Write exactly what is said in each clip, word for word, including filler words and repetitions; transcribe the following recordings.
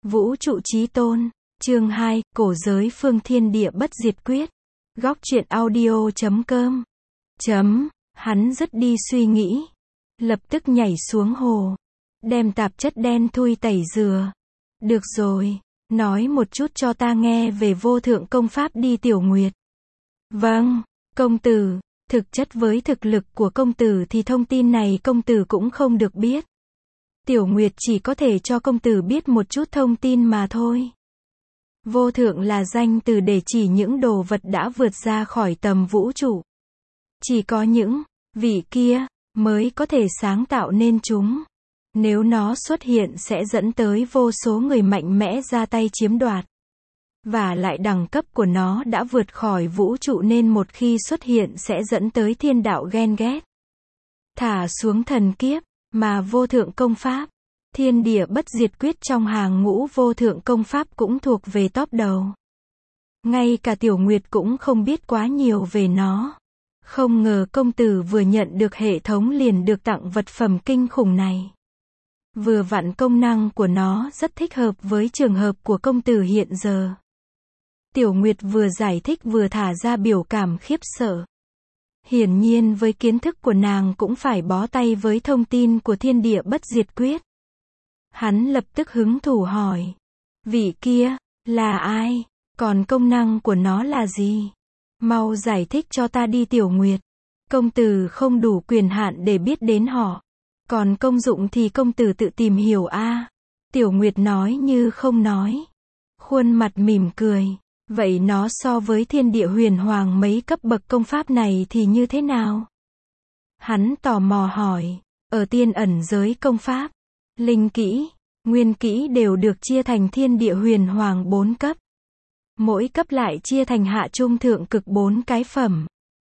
Vũ trụ chí tôn, chương hai, cổ giới phương thiên địa bất diệt quyết. Góc truyện audio chấm com. Chấm, hắn dứt đi suy nghĩ. Lập tức nhảy xuống hồ. Đem tạp chất đen thui tẩy rửa. Được rồi, nói một chút cho ta nghe về vô thượng công pháp đi Tiểu Nguyệt. Vâng, công tử, thực chất với thực lực của công tử thì thông tin này công tử cũng không được biết. Tiểu Nguyệt chỉ có thể cho công tử biết một chút thông tin mà thôi. Vô thượng là danh từ để chỉ những đồ vật đã vượt ra khỏi tầm vũ trụ. Chỉ có những vị kia mới có thể sáng tạo nên chúng. Nếu nó xuất hiện sẽ dẫn tới vô số người mạnh mẽ ra tay chiếm đoạt. Và lại đẳng cấp của nó đã vượt khỏi vũ trụ nên một khi xuất hiện sẽ dẫn tới thiên đạo ghen ghét. Thả xuống thần kiếp, mà vô thượng công pháp, thiên địa bất diệt quyết trong hàng ngũ vô thượng công pháp cũng thuộc về top đầu. Ngay cả Tiểu Nguyệt cũng không biết quá nhiều về nó. Không ngờ công tử vừa nhận được hệ thống liền được tặng vật phẩm kinh khủng này. Vừa vặn công năng của nó rất thích hợp với trường hợp của công tử hiện giờ. Tiểu Nguyệt vừa giải thích vừa thả ra biểu cảm khiếp sợ. Hiển nhiên với kiến thức của nàng cũng phải bó tay với thông tin của thiên địa bất diệt quyết. Hắn lập tức hứng thú hỏi. Vị kia, là ai? Còn công năng của nó là gì? Mau giải thích cho ta đi Tiểu Nguyệt. Công tử không đủ quyền hạn để biết đến họ. Còn công dụng thì công tử tự tìm hiểu a. Tiểu Nguyệt nói như không nói. Khuôn mặt mỉm cười. Vậy nó so với thiên địa huyền hoàng mấy cấp bậc công pháp này thì như thế nào? Hắn tò mò hỏi. Ở tiên ẩn giới công pháp, linh kỹ, nguyên kỹ đều được chia thành thiên địa huyền hoàng bốn cấp. Mỗi cấp lại chia thành hạ trung thượng cực bốn cái phẩm.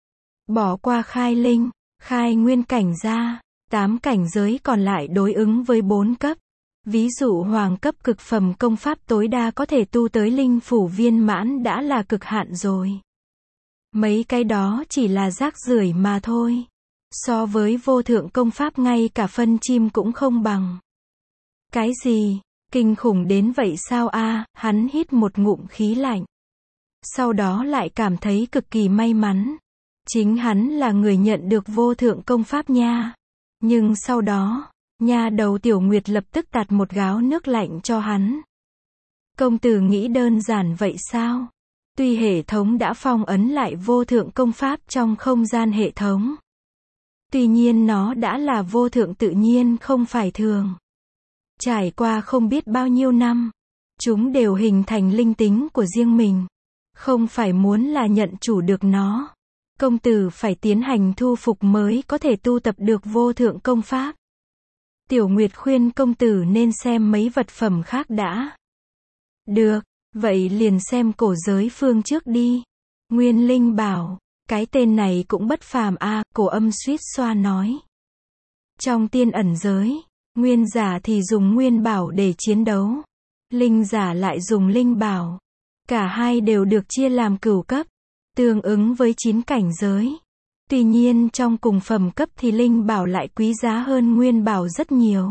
Bỏ qua khai linh, khai nguyên cảnh ra, tám cảnh giới còn lại đối ứng với bốn cấp. Ví dụ hoàng cấp cực phẩm công pháp tối đa có thể tu tới linh phủ viên mãn đã là cực hạn rồi. Mấy cái đó chỉ là rác rưởi mà thôi. So với vô thượng công pháp ngay cả phân chim cũng không bằng. Cái gì? Kinh khủng đến vậy sao a? Hắn hít một ngụm khí lạnh. Sau đó lại cảm thấy cực kỳ may mắn. Chính hắn là người nhận được vô thượng công pháp nha. Nhưng sau đó, nha đầu Tiểu Nguyệt lập tức tạt một gáo nước lạnh cho hắn. Công tử nghĩ đơn giản vậy sao? Tuy hệ thống đã phong ấn lại vô thượng công pháp trong không gian hệ thống. Tuy nhiên nó đã là vô thượng tự nhiên không phải thường. Trải qua không biết bao nhiêu năm, chúng đều hình thành linh tính của riêng mình. Không phải muốn là nhận chủ được nó. Công tử phải tiến hành thu phục mới có thể tu tập được vô thượng công pháp. Tiểu Nguyệt khuyên công tử nên xem mấy vật phẩm khác đã. Được, vậy liền xem cổ giới phương trước đi. Nguyên Linh bảo, cái tên này cũng bất phàm a, Cổ Âm suýt xoa nói. Trong tiên ẩn giới, nguyên giả thì dùng nguyên bảo để chiến đấu. Linh giả lại dùng linh bảo. Cả hai đều được chia làm cửu cấp, tương ứng với chín cảnh giới. Tuy nhiên trong cùng phẩm cấp thì linh bảo lại quý giá hơn nguyên bảo rất nhiều.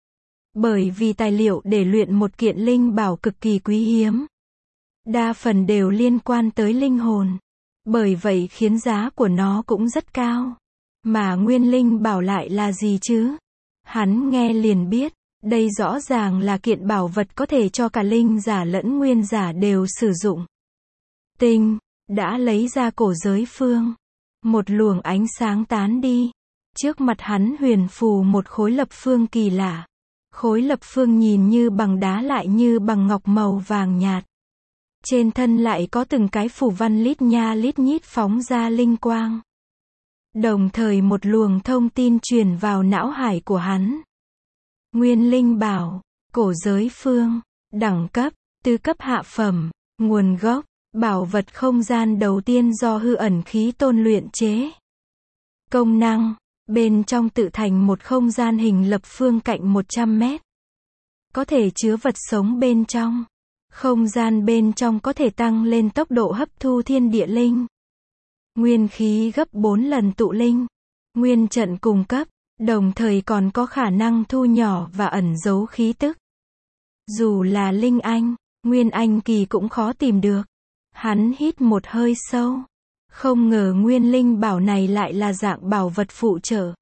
Bởi vì tài liệu để luyện một kiện linh bảo cực kỳ quý hiếm. Đa phần đều liên quan tới linh hồn. Bởi vậy khiến giá của nó cũng rất cao. Mà nguyên linh bảo lại là gì chứ? Hắn nghe liền biết, đây rõ ràng là kiện bảo vật có thể cho cả linh giả lẫn nguyên giả đều sử dụng. Tinh, đã lấy ra cổ giới phương. Một luồng ánh sáng tán đi. Trước mặt hắn huyền phù một khối lập phương kỳ lạ. Khối lập phương nhìn như bằng đá lại như bằng ngọc màu vàng nhạt. Trên thân lại có từng cái phù văn lít nha lít nhít phóng ra linh quang. Đồng thời một luồng thông tin truyền vào não hải của hắn. Nguyên linh bảo, cổ giới phương, đẳng cấp, tứ cấp hạ phẩm, nguồn gốc, bảo vật không gian đầu tiên do hư ẩn khí tôn luyện chế. Công năng, bên trong tự thành một không gian hình lập phương cạnh một trăm mét. Có thể chứa vật sống bên trong. Không gian bên trong có thể tăng lên tốc độ hấp thu thiên địa linh. Nguyên khí gấp bốn lần tụ linh. Nguyên trận cung cấp, đồng thời còn có khả năng thu nhỏ và ẩn giấu khí tức. Dù là linh anh, nguyên anh kỳ cũng khó tìm được. Hắn hít một hơi sâu. Không ngờ nguyên linh bảo này lại là dạng bảo vật phụ trợ.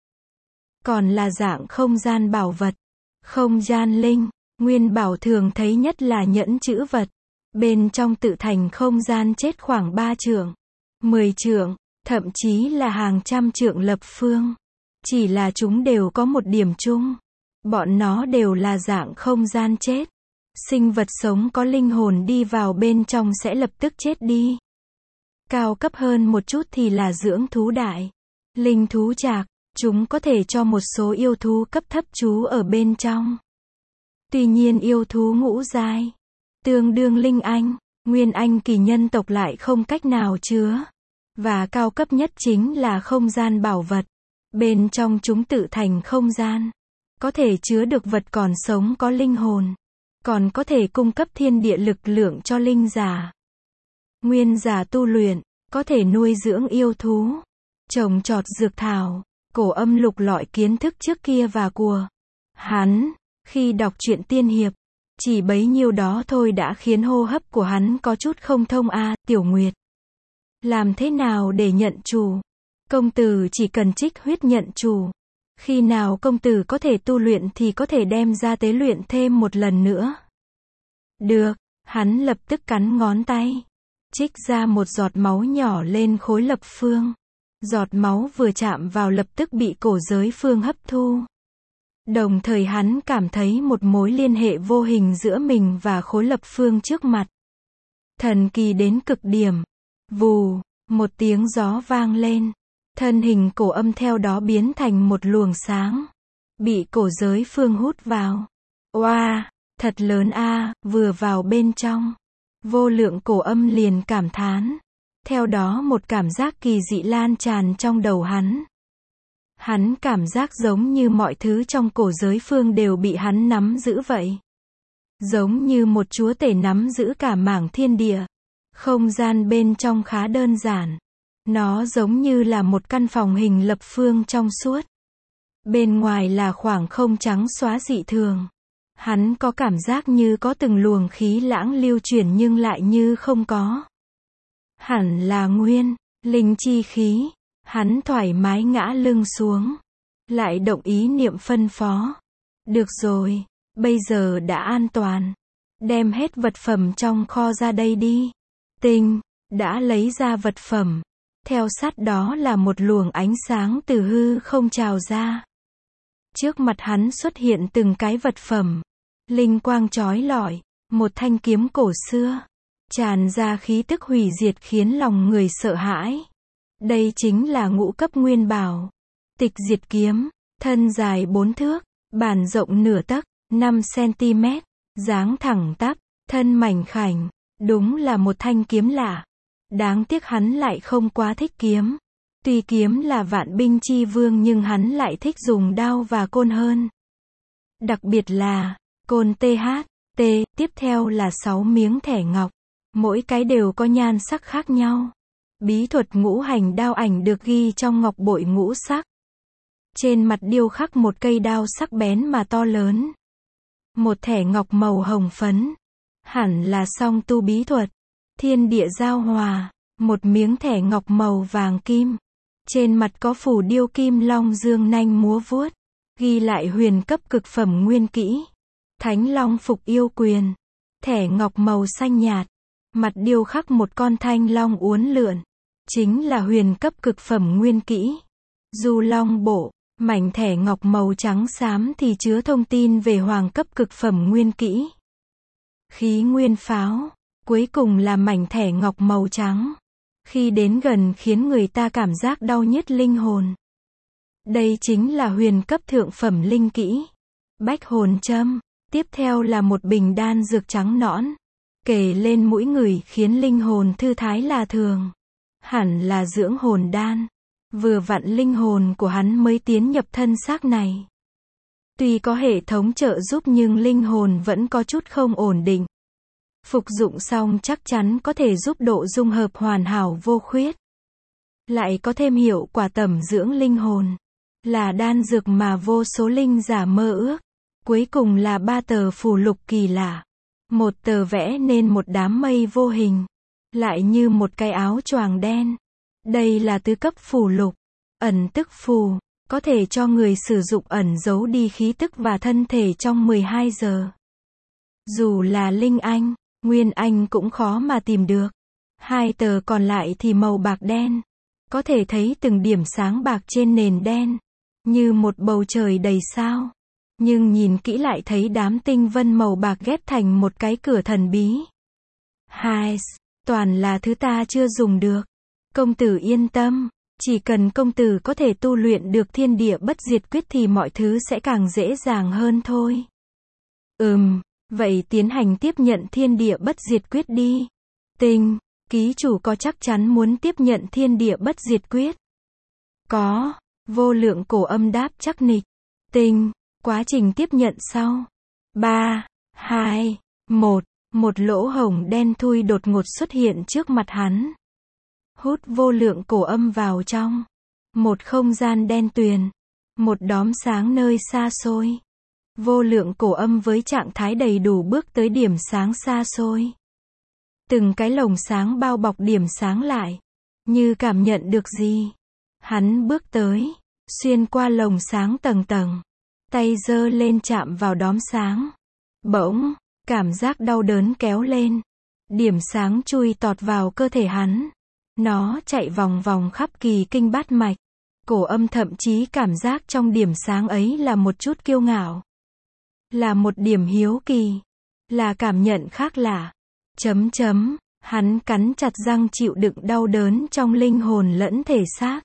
Còn là dạng không gian bảo vật. Không gian linh, nguyên bảo thường thấy nhất là nhẫn chữ vật. Bên trong tự thành không gian chết khoảng ba trượng, mười trượng, thậm chí là hàng trăm trượng lập phương. Chỉ là chúng đều có một điểm chung. Bọn nó đều là dạng không gian chết. Sinh vật sống có linh hồn đi vào bên trong sẽ lập tức chết đi. Cao cấp hơn một chút thì là dưỡng thú đại. Linh thú trạc, chúng có thể cho một số yêu thú cấp thấp trú ở bên trong. Tuy nhiên yêu thú ngũ giai, tương đương linh anh, nguyên anh kỳ nhân tộc lại không cách nào chứa. Và cao cấp nhất chính là không gian bảo vật. Bên trong chúng tự thành không gian. Có thể chứa được vật còn sống có linh hồn. Còn có thể cung cấp thiên địa lực lượng cho linh giả. Nguyên giả tu luyện, có thể nuôi dưỡng yêu thú, trồng trọt dược thảo. Cổ Âm lục lọi kiến thức trước kia và của hắn, khi đọc truyện tiên hiệp, chỉ bấy nhiêu đó thôi đã khiến hô hấp của hắn có chút không thông a, à, Tiểu Nguyệt. Làm thế nào để nhận chủ? Công tử chỉ cần trích huyết nhận chủ. Khi nào công tử có thể tu luyện thì có thể đem ra tế luyện thêm một lần nữa. Được, hắn lập tức cắn ngón tay. Trích ra một giọt máu nhỏ lên khối lập phương. Giọt máu vừa chạm vào lập tức bị cổ giới phương hấp thu. Đồng thời hắn cảm thấy một mối liên hệ vô hình giữa mình và khối lập phương trước mặt. Thần kỳ đến cực điểm. Vù, một tiếng gió vang lên. Thân hình Cổ Âm theo đó biến thành một luồng sáng. Bị cổ giới phương hút vào. Oa, wow, thật lớn a, à, vừa vào bên trong. Vô lượng Cổ Âm liền cảm thán. Theo đó một cảm giác kỳ dị lan tràn trong đầu hắn. Hắn cảm giác giống như mọi thứ trong cổ giới phương đều bị hắn nắm giữ vậy. Giống như một chúa tể nắm giữ cả mảng thiên địa. Không gian bên trong khá đơn giản. Nó giống như là một căn phòng hình lập phương trong suốt. Bên ngoài là khoảng không trắng xóa dị thường. Hắn có cảm giác như có từng luồng khí lãng lưu chuyển nhưng lại như không có. Hẳn là nguyên, linh chi khí. Hắn thoải mái ngã lưng xuống. Lại động ý niệm phân phó. Được rồi, bây giờ đã an toàn. Đem hết vật phẩm trong kho ra đây đi. Tinh, đã lấy ra vật phẩm. Theo sát đó là một luồng ánh sáng từ hư không trào ra. Trước mặt hắn xuất hiện từng cái vật phẩm. Linh quang chói lọi, một thanh kiếm cổ xưa. Tràn ra khí tức hủy diệt khiến lòng người sợ hãi. Đây chính là ngũ cấp nguyên bảo. Tịch diệt kiếm, thân dài bốn thước, bản rộng nửa tấc, năm xăng-ti-mét, dáng thẳng tắp, thân mảnh khảnh, đúng là một thanh kiếm lạ. Đáng tiếc hắn lại không quá thích kiếm. Tuy kiếm là vạn binh chi vương nhưng hắn lại thích dùng đao và côn hơn. Đặc biệt là, côn tê hát, T, tiếp theo là sáu miếng thẻ ngọc. Mỗi cái đều có nhan sắc khác nhau. Bí thuật ngũ hành đao ảnh được ghi trong ngọc bội ngũ sắc. Trên mặt điêu khắc một cây đao sắc bén mà to lớn. Một thẻ ngọc màu hồng phấn. Hẳn là song tu bí thuật. Thiên địa giao hòa. Một miếng thẻ ngọc màu vàng kim. Trên mặt có phủ điêu kim long dương nanh múa vuốt. Ghi lại huyền cấp cực phẩm nguyên kỹ. Thánh long phục yêu quyền. Thẻ ngọc màu xanh nhạt. Mặt điêu khắc một con thanh long uốn lượn. Chính là huyền cấp cực phẩm nguyên kỹ. Du long bộ. Mảnh thẻ ngọc màu trắng xám thì chứa thông tin về hoàng cấp cực phẩm nguyên kỹ. Khí nguyên pháo. Cuối cùng là mảnh thẻ ngọc màu trắng. Khi đến gần khiến người ta cảm giác đau nhức linh hồn. Đây chính là huyền cấp thượng phẩm linh kỹ. Bách hồn châm. Tiếp theo là một bình đan dược trắng nõn. Kề lên mũi người khiến linh hồn thư thái là thường. Hẳn là dưỡng hồn đan. Vừa vặn linh hồn của hắn mới tiến nhập thân xác này. Tuy có hệ thống trợ giúp nhưng linh hồn vẫn có chút không ổn định. Phục dụng xong chắc chắn có thể giúp độ dung hợp hoàn hảo vô khuyết. Lại có thêm hiệu quả tẩm dưỡng linh hồn. Là đan dược mà vô số linh giả mơ ước. Cuối cùng là ba tờ phù lục kỳ lạ. Một tờ vẽ nên một đám mây vô hình, lại như một cái áo choàng đen. Đây là tứ cấp phù lục. Ẩn tức phù, có thể cho người sử dụng ẩn giấu đi khí tức và thân thể trong mười hai giờ. Dù là linh anh, nguyên anh cũng khó mà tìm được. Hai tờ còn lại thì màu bạc đen. Có thể thấy từng điểm sáng bạc trên nền đen, như một bầu trời đầy sao. Nhưng nhìn kỹ lại thấy đám tinh vân màu bạc ghép thành một cái cửa thần bí. Hai, toàn là thứ ta chưa dùng được. Công tử yên tâm, chỉ cần công tử có thể tu luyện được thiên địa bất diệt quyết thì mọi thứ sẽ càng dễ dàng hơn thôi. Ừm, vậy tiến hành tiếp nhận thiên địa bất diệt quyết đi. Tinh, ký chủ có chắc chắn muốn tiếp nhận thiên địa bất diệt quyết? Có, vô lượng cổ âm đáp chắc nịch. Tinh, quá trình tiếp nhận sau. ba, hai, một, một lỗ hổng đen thui đột ngột xuất hiện trước mặt hắn. Hút vô lượng cổ âm vào trong. Một không gian đen tuyền. Một đóm sáng nơi xa xôi. Vô lượng cổ âm với trạng thái đầy đủ bước tới điểm sáng xa xôi. Từng cái lồng sáng bao bọc điểm sáng lại. Như cảm nhận được gì. Hắn bước tới. Xuyên qua lồng sáng tầng tầng. Tay giơ lên chạm vào đóm sáng. Bỗng, cảm giác đau đớn kéo lên. Điểm sáng chui tọt vào cơ thể hắn. Nó chạy vòng vòng khắp kỳ kinh bát mạch. Cổ âm thậm chí cảm giác trong điểm sáng ấy là một chút kiêu ngạo. Là một điểm hiếu kỳ. Là cảm nhận khác lạ. Chấm chấm, hắn cắn chặt răng chịu đựng đau đớn trong linh hồn lẫn thể xác.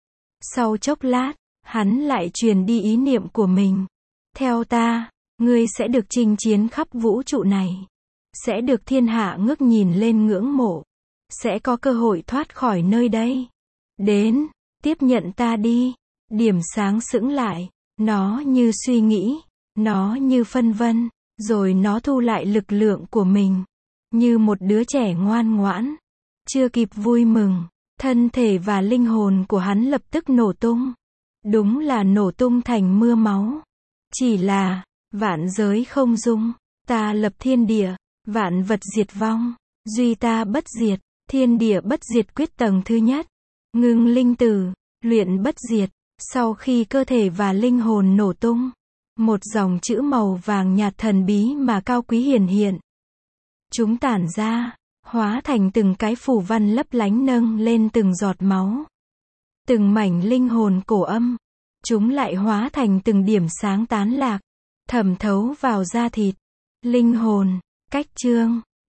Sau chốc lát, hắn lại truyền đi ý niệm của mình. Theo ta, ngươi sẽ được chinh chiến khắp vũ trụ này. Sẽ được thiên hạ ngước nhìn lên ngưỡng mộ. Sẽ có cơ hội thoát khỏi nơi đây. Đến, tiếp nhận ta đi. Điểm sáng sững lại. Nó như suy nghĩ. Nó như phân vân. Rồi nó thu lại lực lượng của mình. Như một đứa trẻ ngoan ngoãn. Chưa kịp vui mừng. Thân thể và linh hồn của hắn lập tức nổ tung. Đúng là nổ tung thành mưa máu. Chỉ là, vạn giới không dung. Ta lập thiên địa. Vạn vật diệt vong. Duy ta bất diệt. Thiên địa bất diệt quyết tầng thứ nhất. Ngưng linh tử. Luyện bất diệt. Sau khi cơ thể và linh hồn nổ tung. Một dòng chữ màu vàng nhạt thần bí mà cao quý hiển hiện. Chúng tản ra. Hóa thành từng cái phù văn lấp lánh nâng lên từng giọt máu. Từng mảnh linh hồn cổ âm. Chúng lại hóa thành từng điểm sáng tán lạc. Thẩm thấu vào da thịt. Linh hồn. Cách chương.